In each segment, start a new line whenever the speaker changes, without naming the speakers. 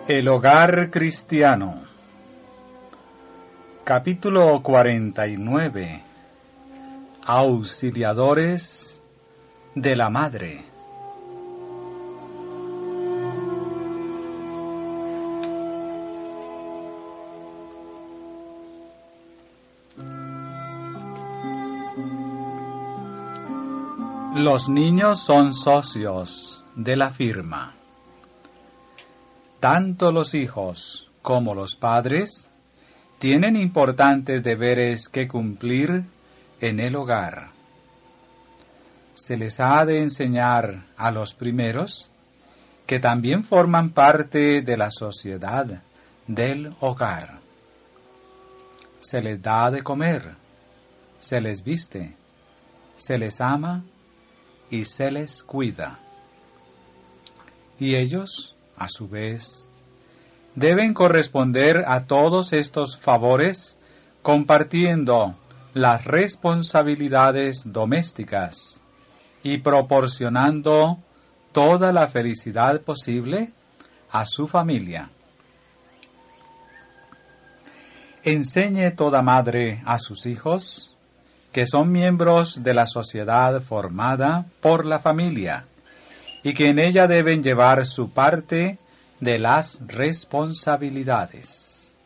El hogar cristiano. Capítulo 49. Auxiliadores de la Madre. Los niños son socios de la firma. Tanto los hijos como los padres tienen importantes deberes que cumplir en el hogar. Se les ha de enseñar a los primeros que también forman parte de la sociedad del hogar. Se les da de comer, se les viste, se les ama y se les cuida. Y ellos, a su vez, deben corresponder a todos estos favores compartiendo las responsabilidades domésticas y proporcionando toda la felicidad posible a su familia. Enseñe toda madre a sus hijos que son miembros de la sociedad formada por la familia y que en ella deben llevar su parte de las responsabilidades.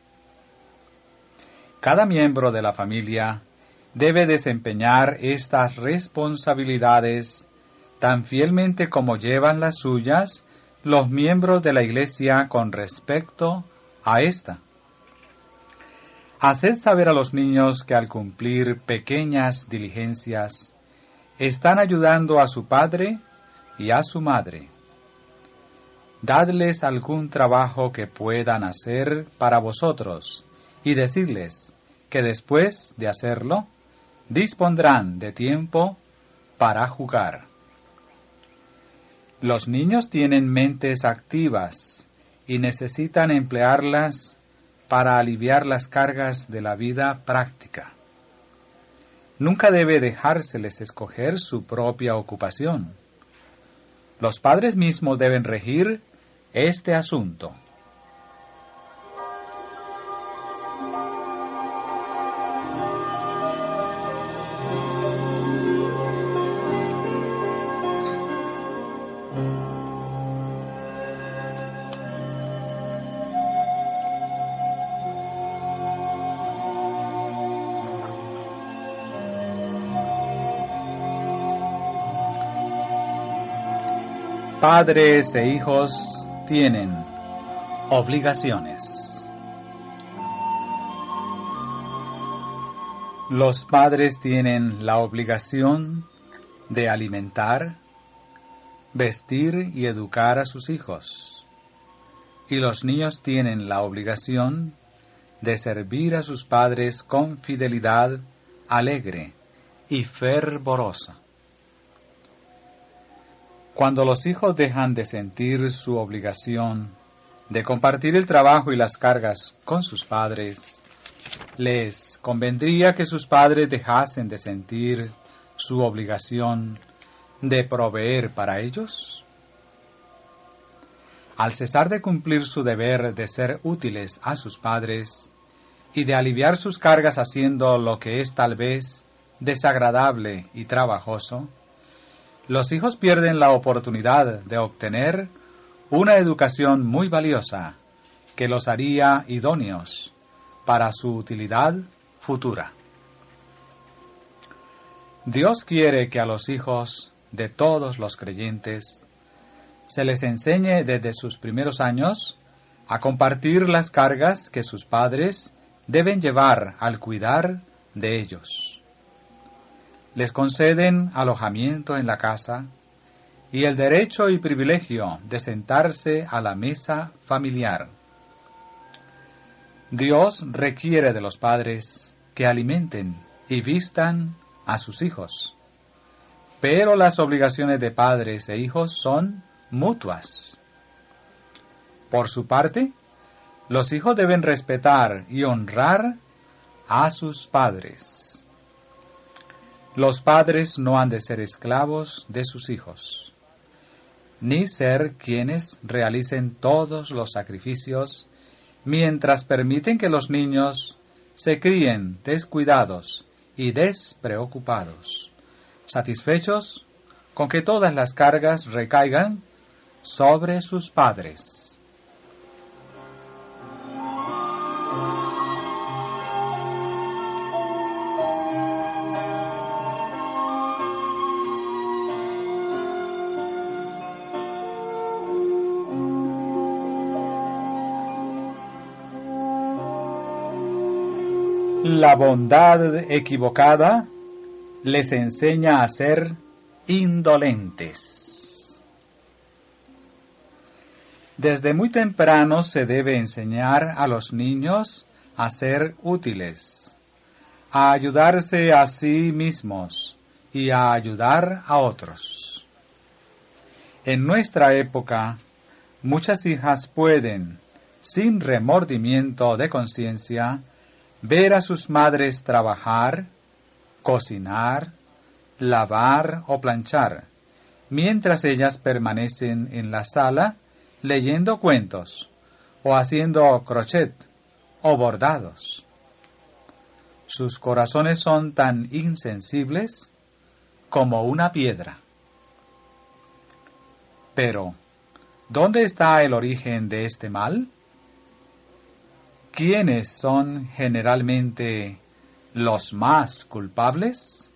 Cada miembro de la familia debe desempeñar estas responsabilidades tan fielmente como llevan las suyas los miembros de la Iglesia con respecto a esta. Haced saber a los niños que al cumplir pequeñas diligencias están ayudando a su padre y a su madre. Dadles algún trabajo que puedan hacer para vosotros y decidles que después de hacerlo dispondrán de tiempo para jugar. Los niños tienen mentes activas y necesitan emplearlas para aliviar las cargas de la vida práctica. Nunca debe dejárseles escoger su propia ocupación. Los padres mismos deben regir este asunto. Padres e hijos tienen obligaciones. Los padres tienen la obligación de alimentar, vestir y educar a sus hijos. Y los niños tienen la obligación de servir a sus padres con fidelidad alegre y fervorosa. Cuando los hijos dejan de sentir su obligación de compartir el trabajo y las cargas con sus padres, les convendría que sus padres dejasen de sentir su obligación de proveer para ellos. Al cesar de cumplir su deber de ser útiles a sus padres y de aliviar sus cargas haciendo lo que es tal vez desagradable y trabajoso, los hijos pierden la oportunidad de obtener una educación muy valiosa que los haría idóneos para su utilidad futura. Dios quiere que a los hijos de todos los creyentes se les enseñe desde sus primeros años a compartir las cargas que sus padres deben llevar al cuidar de ellos. Les conceden alojamiento en la casa y el derecho y privilegio de sentarse a la mesa familiar. Dios requiere de los padres que alimenten y vistan a sus hijos, pero las obligaciones de padres e hijos son mutuas. Por su parte, los hijos deben respetar y honrar a sus padres. Los padres no han de ser esclavos de sus hijos. ni ser quienes realicen todos los sacrificios, mientras permiten que los niños se críen descuidados y despreocupados, satisfechos con que todas las cargas recaigan sobre sus padres. La bondad equivocada les enseña a ser indolentes. Desde muy temprano se debe enseñar a los niños a ser útiles, a ayudarse a sí mismos y a ayudar a otros. En nuestra época, muchas hijas pueden, sin remordimiento de conciencia, ver a sus madres trabajar, cocinar, lavar o planchar, mientras ellas permanecen en la sala leyendo cuentos o haciendo crochet o bordados. Sus corazones son tan insensibles como una piedra. Pero, ¿dónde está el origen de este mal? ¿Quiénes son generalmente los más culpables?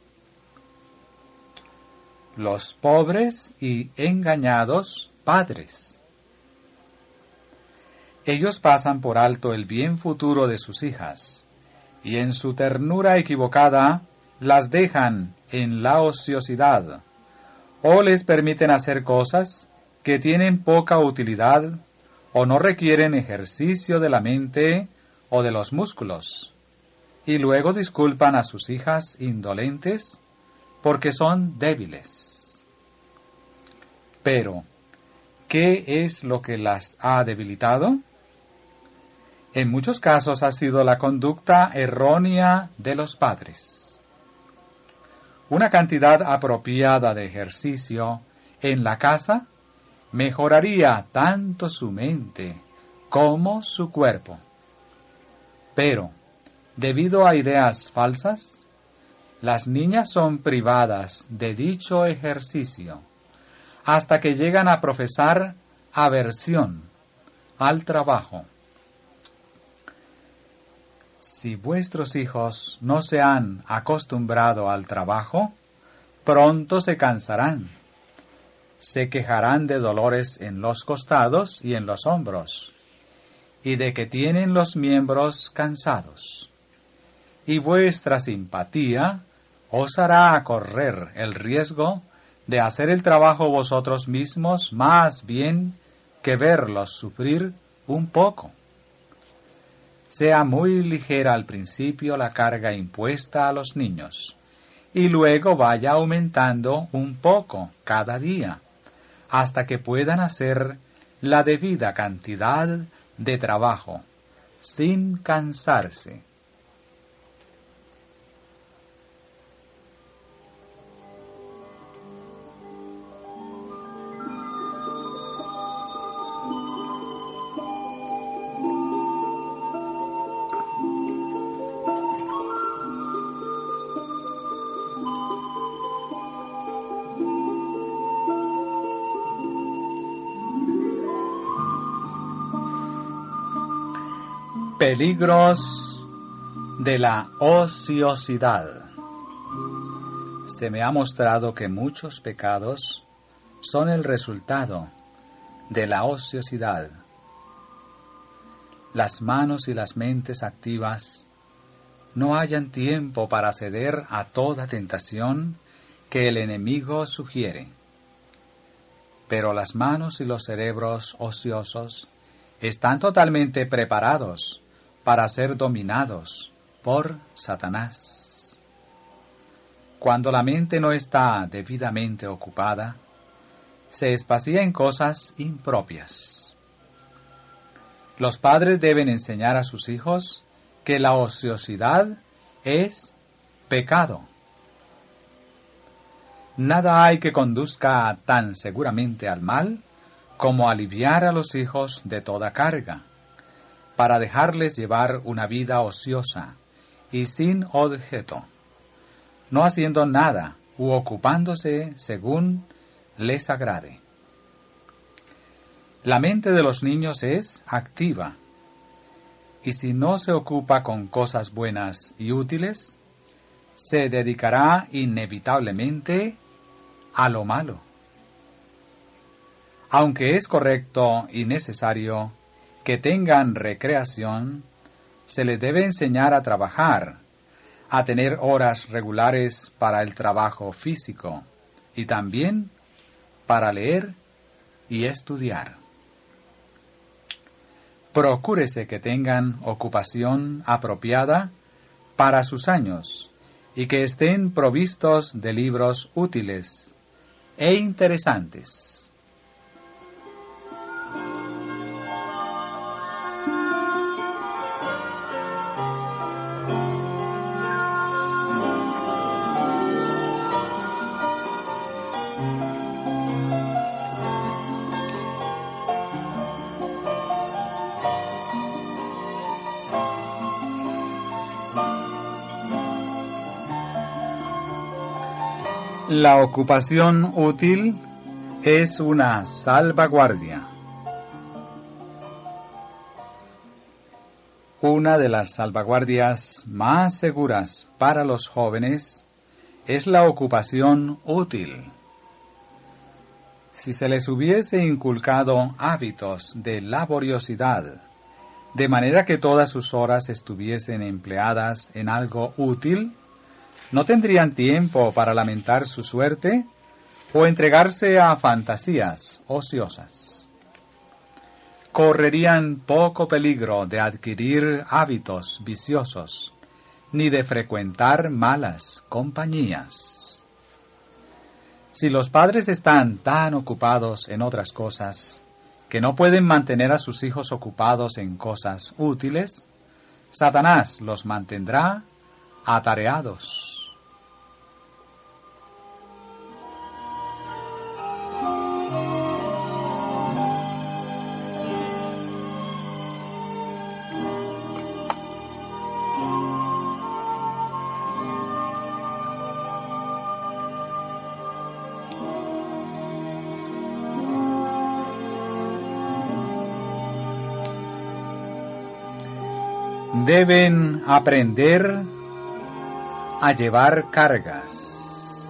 Los pobres y engañados padres. Ellos pasan por alto el bien futuro de sus hijas, y en su ternura equivocada las dejan en la ociosidad, o les permiten hacer cosas que tienen poca utilidad o no requieren ejercicio de la mente o de los músculos, y luego disculpan a sus hijas indolentes porque son débiles. Pero, ¿qué es lo que las ha debilitado? En muchos casos ha sido la conducta errónea de los padres. Una cantidad apropiada de ejercicio en la casa mejoraría tanto su mente como su cuerpo. Pero, debido a ideas falsas, las niñas son privadas de dicho ejercicio hasta que llegan a profesar aversión al trabajo. Si vuestros hijos no se han acostumbrado al trabajo, pronto se cansarán. Se quejarán de dolores en los costados y en los hombros, y de que tienen los miembros cansados. Y vuestra simpatía os hará correr el riesgo de hacer el trabajo vosotros mismos más bien que verlos sufrir un poco. Sea muy ligera al principio la carga impuesta a los niños, y luego vaya aumentando un poco cada día, hasta que puedan hacer la debida cantidad de trabajo, sin cansarse. Peligros de la ociosidad. Se me ha mostrado que muchos pecados son el resultado de la ociosidad. Las manos y las mentes activas no hallan tiempo para ceder a toda tentación que el enemigo sugiere. Pero las manos y los cerebros ociosos están totalmente preparados para ser dominados por Satanás. Cuando la mente no está debidamente ocupada, se espacía en cosas impropias. Los padres deben enseñar a sus hijos que la ociosidad es pecado. Nada hay que conduzca tan seguramente al mal como aliviar a los hijos de toda carga, para dejarles llevar una vida ociosa y sin objeto, no haciendo nada u ocupándose según les agrade. La mente de los niños es activa, y si no se ocupa con cosas buenas y útiles, se dedicará inevitablemente a lo malo. Aunque es correcto y necesario que tengan recreación, se les debe enseñar a trabajar, a tener horas regulares para el trabajo físico y también para leer y estudiar. Procúrese que tengan ocupación apropiada para sus años y que estén provistos de libros útiles e interesantes. La ocupación útil es una salvaguardia. Una de las salvaguardias más seguras para los jóvenes es la ocupación útil. Si se les hubiese inculcado hábitos de laboriosidad, de manera que todas sus horas estuviesen empleadas en algo útil, no tendrían tiempo para lamentar su suerte o entregarse a fantasías ociosas. Correrían poco peligro de adquirir hábitos viciosos, ni de frecuentar malas compañías. Si los padres están tan ocupados en otras cosas que no pueden mantener a sus hijos ocupados en cosas útiles, Satanás los mantendrá atareados. Deben aprender a llevar cargas.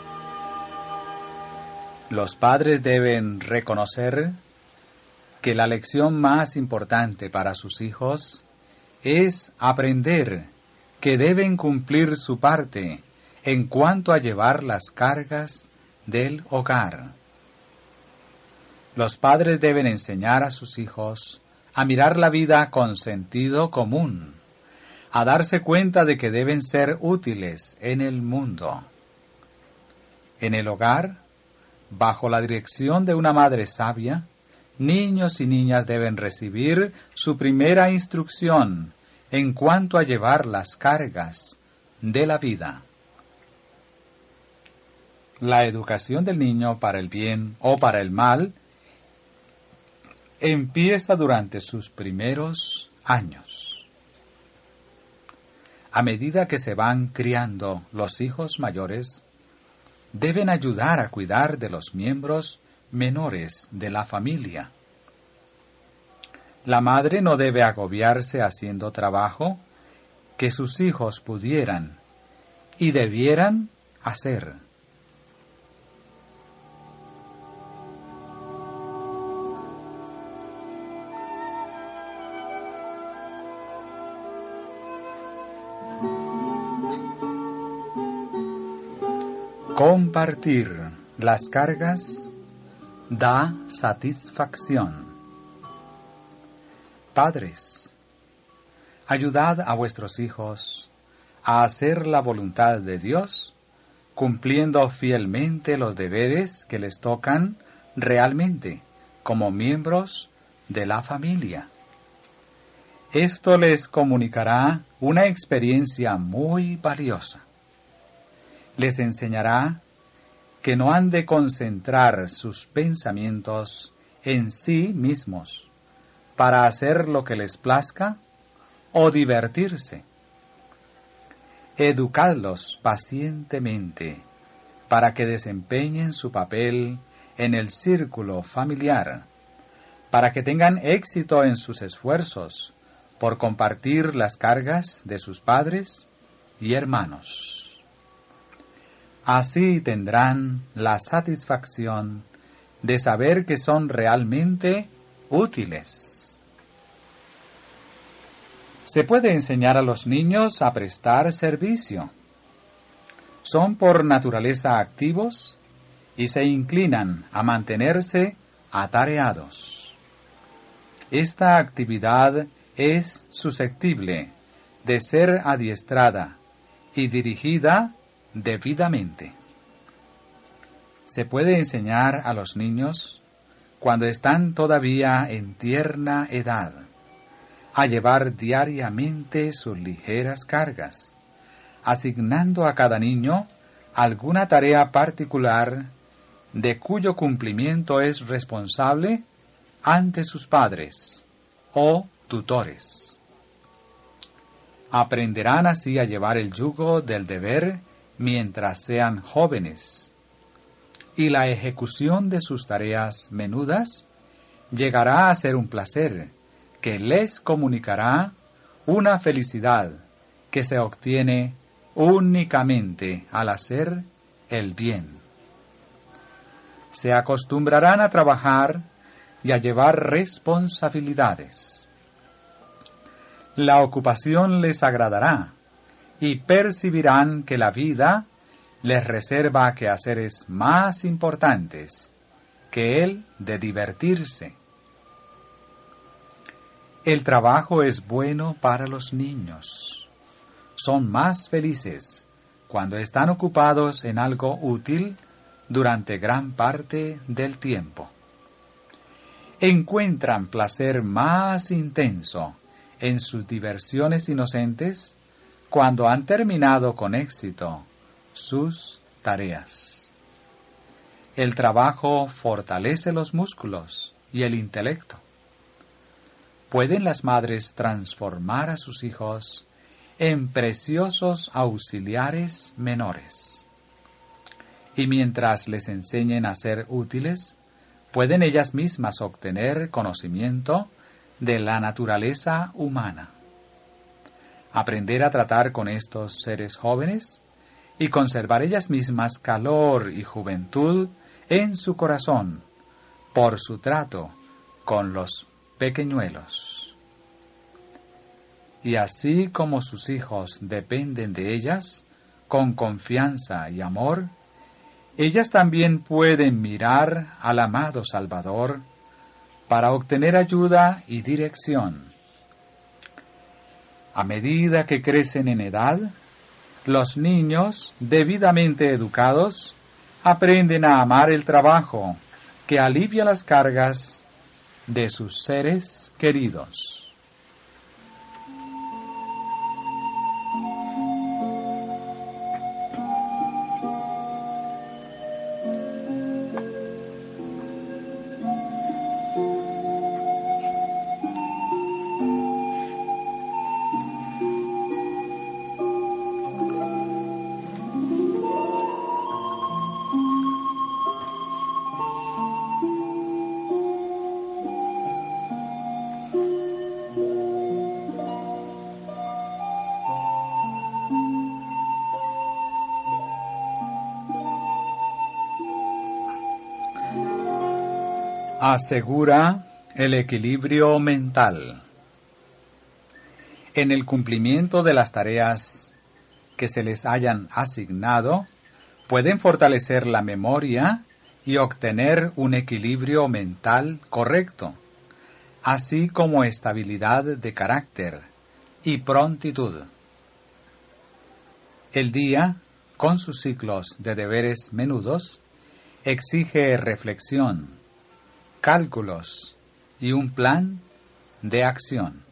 Los padres deben reconocer que la lección más importante para sus hijos es aprender que deben cumplir su parte en cuanto a llevar las cargas del hogar. Los padres deben enseñar a sus hijos a mirar la vida con sentido común, a darse cuenta de que deben ser útiles en el mundo. En el hogar, bajo la dirección de una madre sabia, niños y niñas deben recibir su primera instrucción en cuanto a llevar las cargas de la vida. La educación del niño para el bien o para el mal empieza durante sus primeros años. A medida que se van criando los hijos mayores, deben ayudar a cuidar de los miembros menores de la familia. La madre no debe agobiarse haciendo trabajo que sus hijos pudieran y debieran hacer. Compartir las cargas da satisfacción. Padres, ayudad a vuestros hijos a hacer la voluntad de Dios, cumpliendo fielmente los deberes que les tocan realmente como miembros de la familia. Esto les comunicará una experiencia muy valiosa. Les enseñará que no han de concentrar sus pensamientos en sí mismos para hacer lo que les plazca o divertirse. Educadlos pacientemente para que desempeñen su papel en el círculo familiar, para que tengan éxito en sus esfuerzos por compartir las cargas de sus padres y hermanos. Así tendrán la satisfacción de saber que son realmente útiles. Se puede enseñar a los niños a prestar servicio. Son por naturaleza activos y se inclinan a mantenerse atareados. Esta actividad es susceptible de ser adiestrada y dirigida debidamente. Se puede enseñar a los niños, cuando están todavía en tierna edad, a llevar diariamente sus ligeras cargas, asignando a cada niño alguna tarea particular de cuyo cumplimiento es responsable ante sus padres o tutores. Aprenderán así a llevar el yugo del deber mientras sean jóvenes, y la ejecución de sus tareas menudas llegará a ser un placer que les comunicará una felicidad que se obtiene únicamente al hacer el bien. Se acostumbrarán a trabajar y a llevar responsabilidades. La ocupación les agradará y percibirán que la vida les reserva quehaceres más importantes que el de divertirse. El trabajo es bueno para los niños. Son más felices cuando están ocupados en algo útil durante gran parte del tiempo. Encuentran placer más intenso en sus diversiones inocentes cuando han terminado con éxito sus tareas. El trabajo fortalece los músculos y el intelecto. ¿Pueden las madres transformar a sus hijos en preciosos auxiliares menores? Y mientras les enseñen a ser útiles, pueden ellas mismas obtener conocimiento de la naturaleza humana. Aprender a tratar con estos seres jóvenes y conservar ellas mismas calor y juventud en su corazón por su trato con los pequeñuelos. Y así como sus hijos dependen de ellas con confianza y amor, ellas también pueden mirar al amado Salvador para obtener ayuda y dirección. A medida que crecen en edad, los niños, debidamente educados, aprenden a amar el trabajo que alivia las cargas de sus seres queridos. Asegura el equilibrio mental. En el cumplimiento de las tareas que se les hayan asignado, pueden fortalecer la memoria y obtener un equilibrio mental correcto, así como estabilidad de carácter y prontitud. El día, con sus ciclos de deberes menudos, exige reflexión, cálculos y un plan de acción.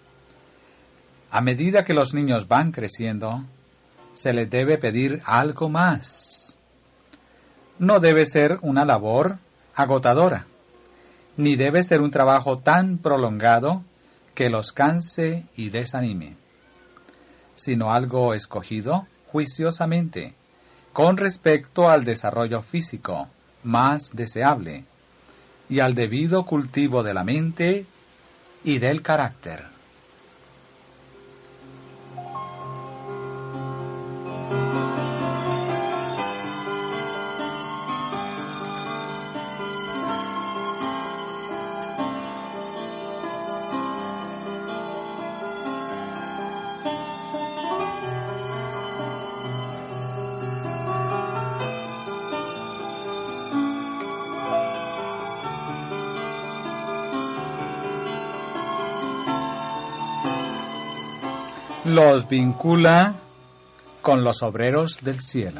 A medida que los niños van creciendo, se les debe pedir algo más. no debe ser una labor agotadora, ni debe ser un trabajo tan prolongado que los canse y desanime, sino algo escogido juiciosamente, con respecto al desarrollo físico más deseable y al debido cultivo de la mente y del carácter. Los vincula con los obreros del cielo.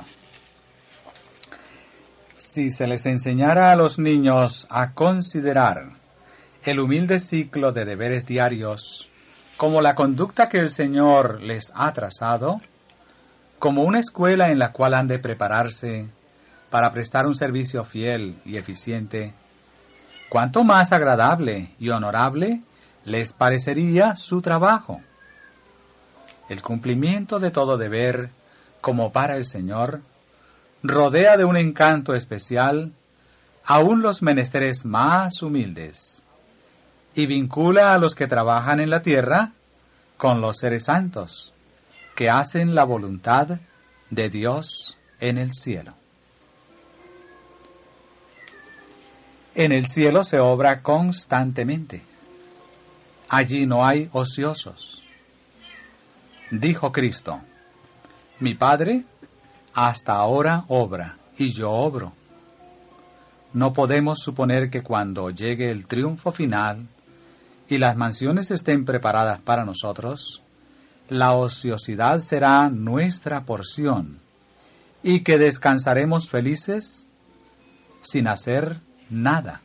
Si se les enseñara a los niños a considerar el humilde ciclo de deberes diarios como la conducta que el Señor les ha trazado, como una escuela en la cual han de prepararse para prestar un servicio fiel y eficiente, cuánto más agradable y honorable les parecería su trabajo. El cumplimiento de todo deber, como para el Señor, rodea de un encanto especial aún los menesteres más humildes, y vincula a los que trabajan en la tierra con los seres santos, que hacen la voluntad de Dios en el cielo. En el cielo se obra constantemente. Allí no hay ociosos. Dijo Cristo: mi Padre hasta ahora obra, y yo obro. No podemos suponer que cuando llegue el triunfo final y las mansiones estén preparadas para nosotros, la ociosidad será nuestra porción, y que descansaremos felices sin hacer nada.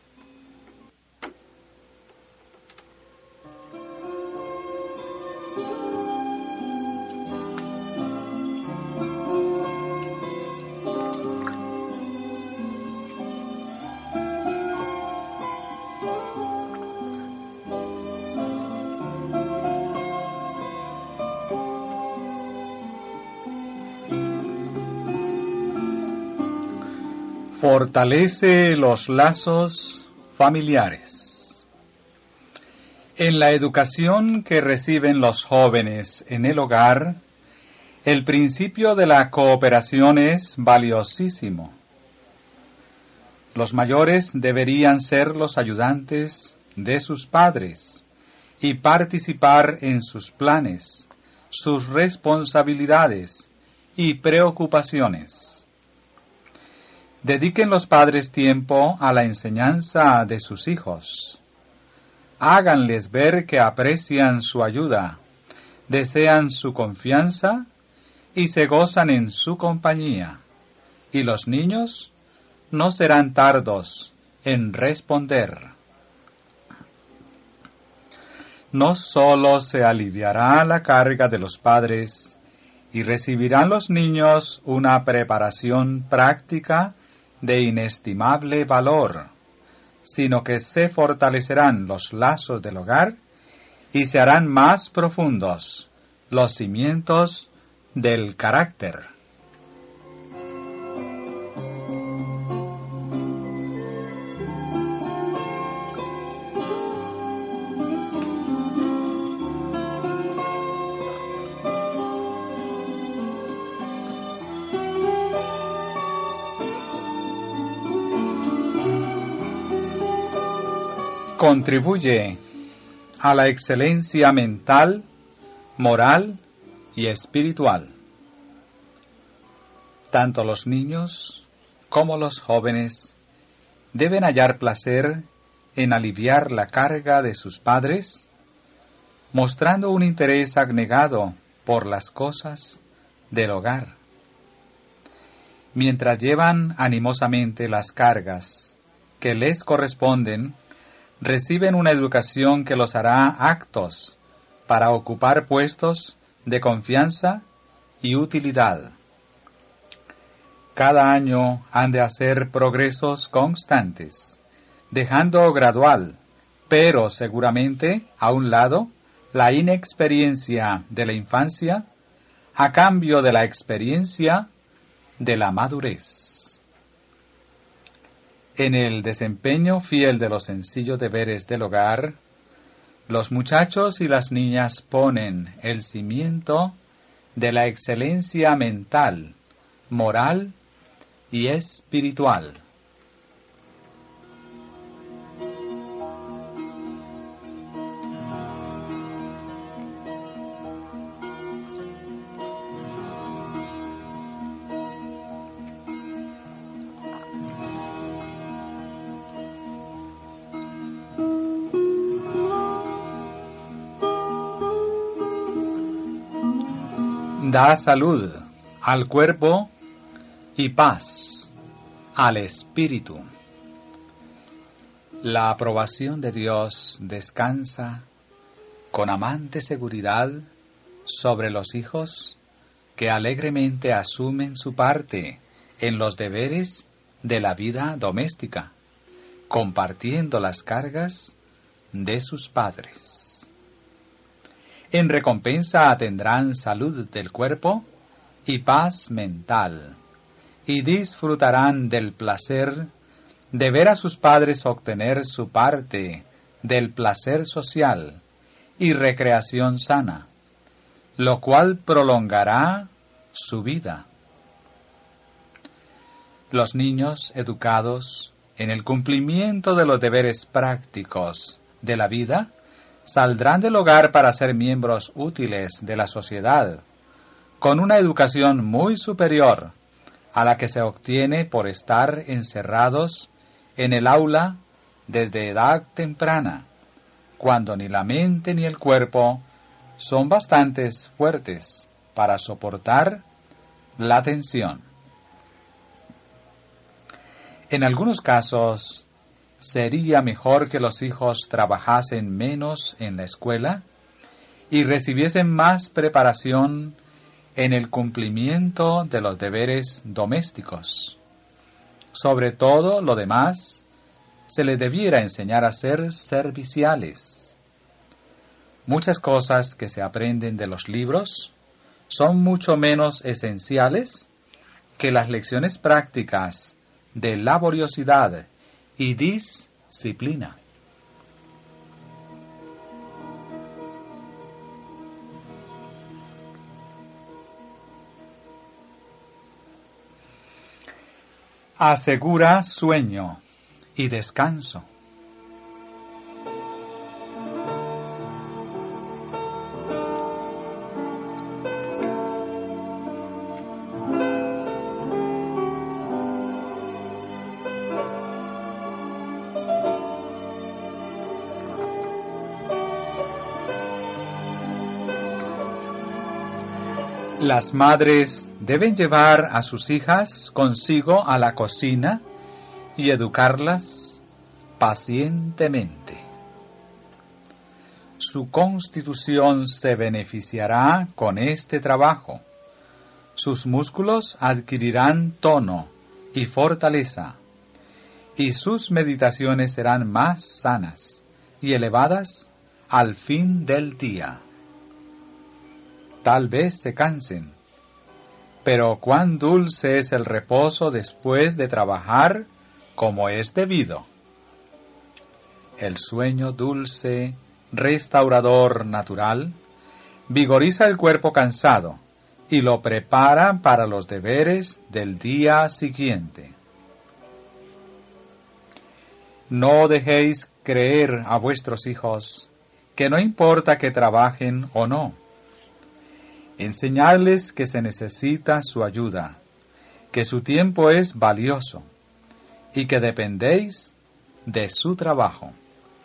Fortalece los lazos familiares. En la educación que reciben los jóvenes en el hogar, el principio de la cooperación es valiosísimo. Los mayores deberían ser los ayudantes de sus padres y participar en sus planes, sus responsabilidades y preocupaciones. Dediquen los padres tiempo a la enseñanza de sus hijos. Háganles ver que aprecian su ayuda, desean su confianza y se gozan en su compañía. Y los niños no serán tardos en responder. No sólo se aliviará la carga de los padres y recibirán los niños una preparación práctica de inestimable valor, sino que se fortalecerán los lazos del hogar y se harán más profundos los cimientos del carácter. Contribuye a la excelencia mental, moral y espiritual. Tanto los niños como los jóvenes deben hallar placer en aliviar la carga de sus padres, mostrando un interés abnegado por las cosas del hogar. Mientras llevan animosamente las cargas que les corresponden, reciben una educación que los hará aptos para ocupar puestos de confianza y utilidad. Cada año han de hacer progresos constantes, dejando gradual, pero seguramente a un lado, la inexperiencia de la infancia a cambio de la experiencia de la madurez. En el desempeño fiel de los sencillos deberes del hogar, los muchachos y las niñas ponen el cimiento de la excelencia mental, moral y espiritual. Da salud al cuerpo y paz al espíritu. La aprobación de Dios descansa con amante seguridad sobre los hijos que alegremente asumen su parte en los deberes de la vida doméstica, compartiendo las cargas de sus padres. En recompensa tendrán salud del cuerpo y paz mental, y disfrutarán del placer de ver a sus padres obtener su parte del placer social y recreación sana, lo cual prolongará su vida. Los niños educados en el cumplimiento de los deberes prácticos de la vida saldrán del hogar para ser miembros útiles de la sociedad, con una educación muy superior a la que se obtiene por estar encerrados en el aula desde edad temprana, cuando ni la mente ni el cuerpo son bastante fuertes para soportar la tensión. En algunos casos, sería mejor que los hijos trabajasen menos en la escuela y recibiesen más preparación en el cumplimiento de los deberes domésticos. Sobre todo lo demás, se les debiera enseñar a ser serviciales. Muchas cosas que se aprenden de los libros son mucho menos esenciales que las lecciones prácticas de laboriosidad y disciplina. Asegura sueño y descanso. Las madres deben llevar a sus hijas consigo a la cocina y educarlas pacientemente. Su constitución se beneficiará con este trabajo. Sus músculos adquirirán tono y fortaleza, y sus meditaciones serán más sanas y elevadas al fin del día. Tal vez se cansen, pero cuán dulce es el reposo después de trabajar como es debido. El sueño dulce, restaurador natural, vigoriza el cuerpo cansado y lo prepara para los deberes del día siguiente. No dejéis creer a vuestros hijos que no importa que trabajen o no. Enseñadles que se necesita su ayuda, que su tiempo es valioso y que dependéis de su trabajo.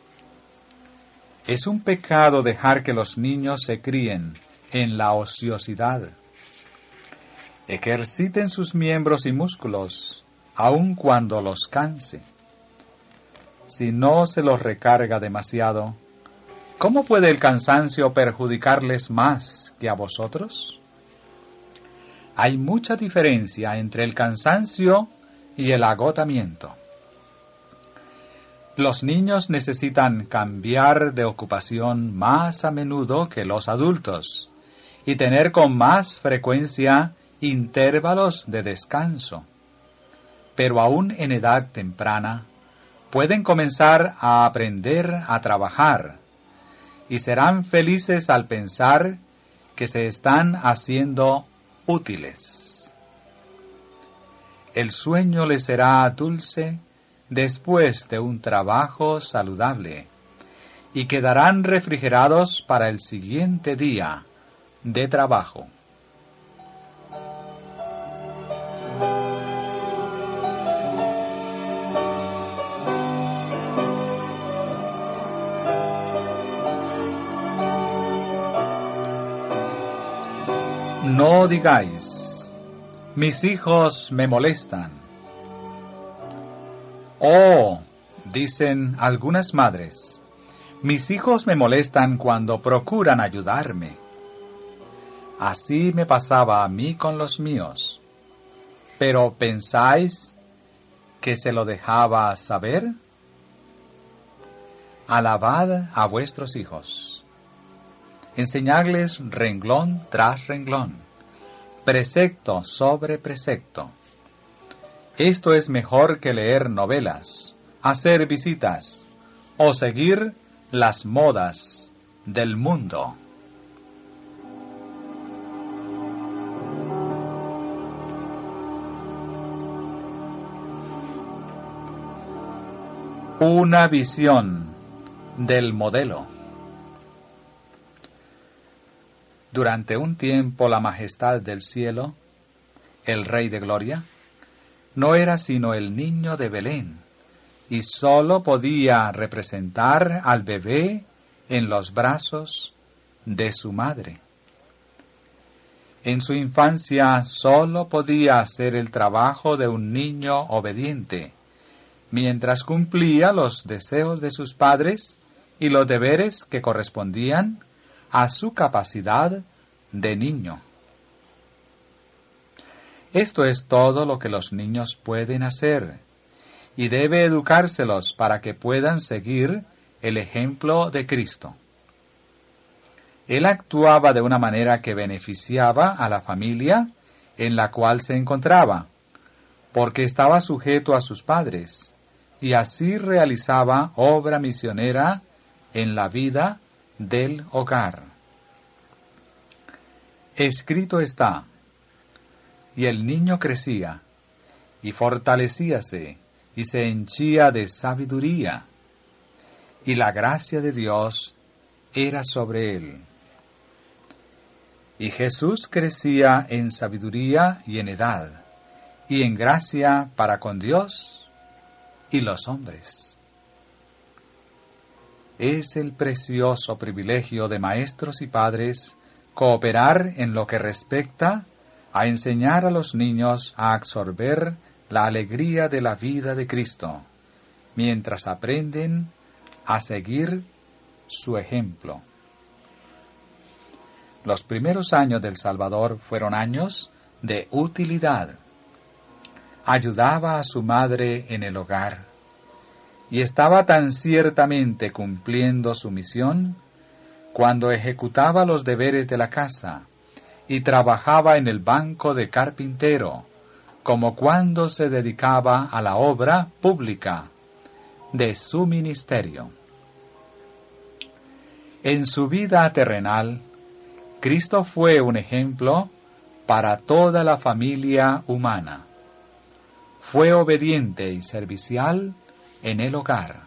Es un pecado dejar que los niños se críen en la ociosidad. Ejerciten sus miembros y músculos, aun cuando los canse. Si no se los recarga demasiado, ¿cómo puede el cansancio perjudicarles más que a vosotros? Hay mucha diferencia entre el cansancio y el agotamiento. Los niños necesitan cambiar de ocupación más a menudo que los adultos y tener con más frecuencia intervalos de descanso. Pero aún en edad temprana, pueden comenzar a aprender a trabajar y serán felices al pensar que se están haciendo útiles. El sueño les será dulce después de un trabajo saludable y quedarán refrigerados para el siguiente día de trabajo. No digáis, mis hijos me molestan. Oh, dicen algunas madres, mis hijos me molestan cuando procuran ayudarme. Así me pasaba a mí con los míos. ¿Pero pensáis que se lo dejaba saber? Alabad a vuestros hijos. Enseñadles renglón tras renglón, precepto sobre precepto. Esto es mejor que leer novelas, hacer visitas o seguir las modas del mundo. Una visión del modelo. Durante un tiempo la majestad del cielo, el Rey de Gloria, no era sino el niño de Belén, y sólo podía representar al bebé en los brazos de su madre. En su infancia sólo podía hacer el trabajo de un niño obediente, mientras cumplía los deseos de sus padres y los deberes que correspondían a su capacidad de niño. Esto es todo lo que los niños pueden hacer, y debe educárselos para que puedan seguir el ejemplo de Cristo. Él actuaba de una manera que beneficiaba a la familia en la cual se encontraba, porque estaba sujeto a sus padres, y así realizaba obra misionera en la vida del hogar. Escrito está, y el niño crecía, y fortalecíase, y se henchía de sabiduría, y la gracia de Dios era sobre él. Y Jesús crecía en sabiduría y en edad, y en gracia para con Dios y los hombres. Es el precioso privilegio de maestros y padres cooperar en lo que respecta a enseñar a los niños a absorber la alegría de la vida de Cristo, mientras aprenden a seguir su ejemplo. Los primeros años del Salvador fueron años de utilidad. Ayudaba a su madre en el hogar, y estaba tan ciertamente cumpliendo su misión cuando ejecutaba los deberes de la casa y trabajaba en el banco de carpintero, como cuando se dedicaba a la obra pública de su ministerio. En su vida terrenal, Cristo fue un ejemplo para toda la familia humana. Fue obediente y servicial en el hogar.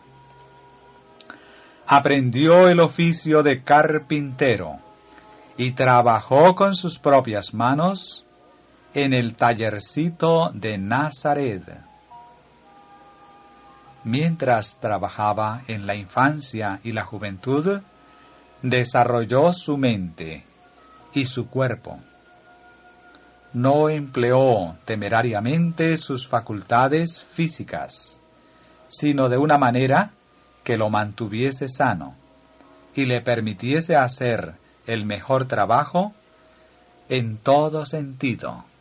Aprendió el oficio de carpintero y trabajó con sus propias manos en el tallercito de Nazaret. Mientras trabajaba en la infancia y la juventud, desarrolló su mente y su cuerpo. No empleó temerariamente sus facultades físicas, sino de una manera que lo mantuviese sano y le permitiese hacer el mejor trabajo en todo sentido.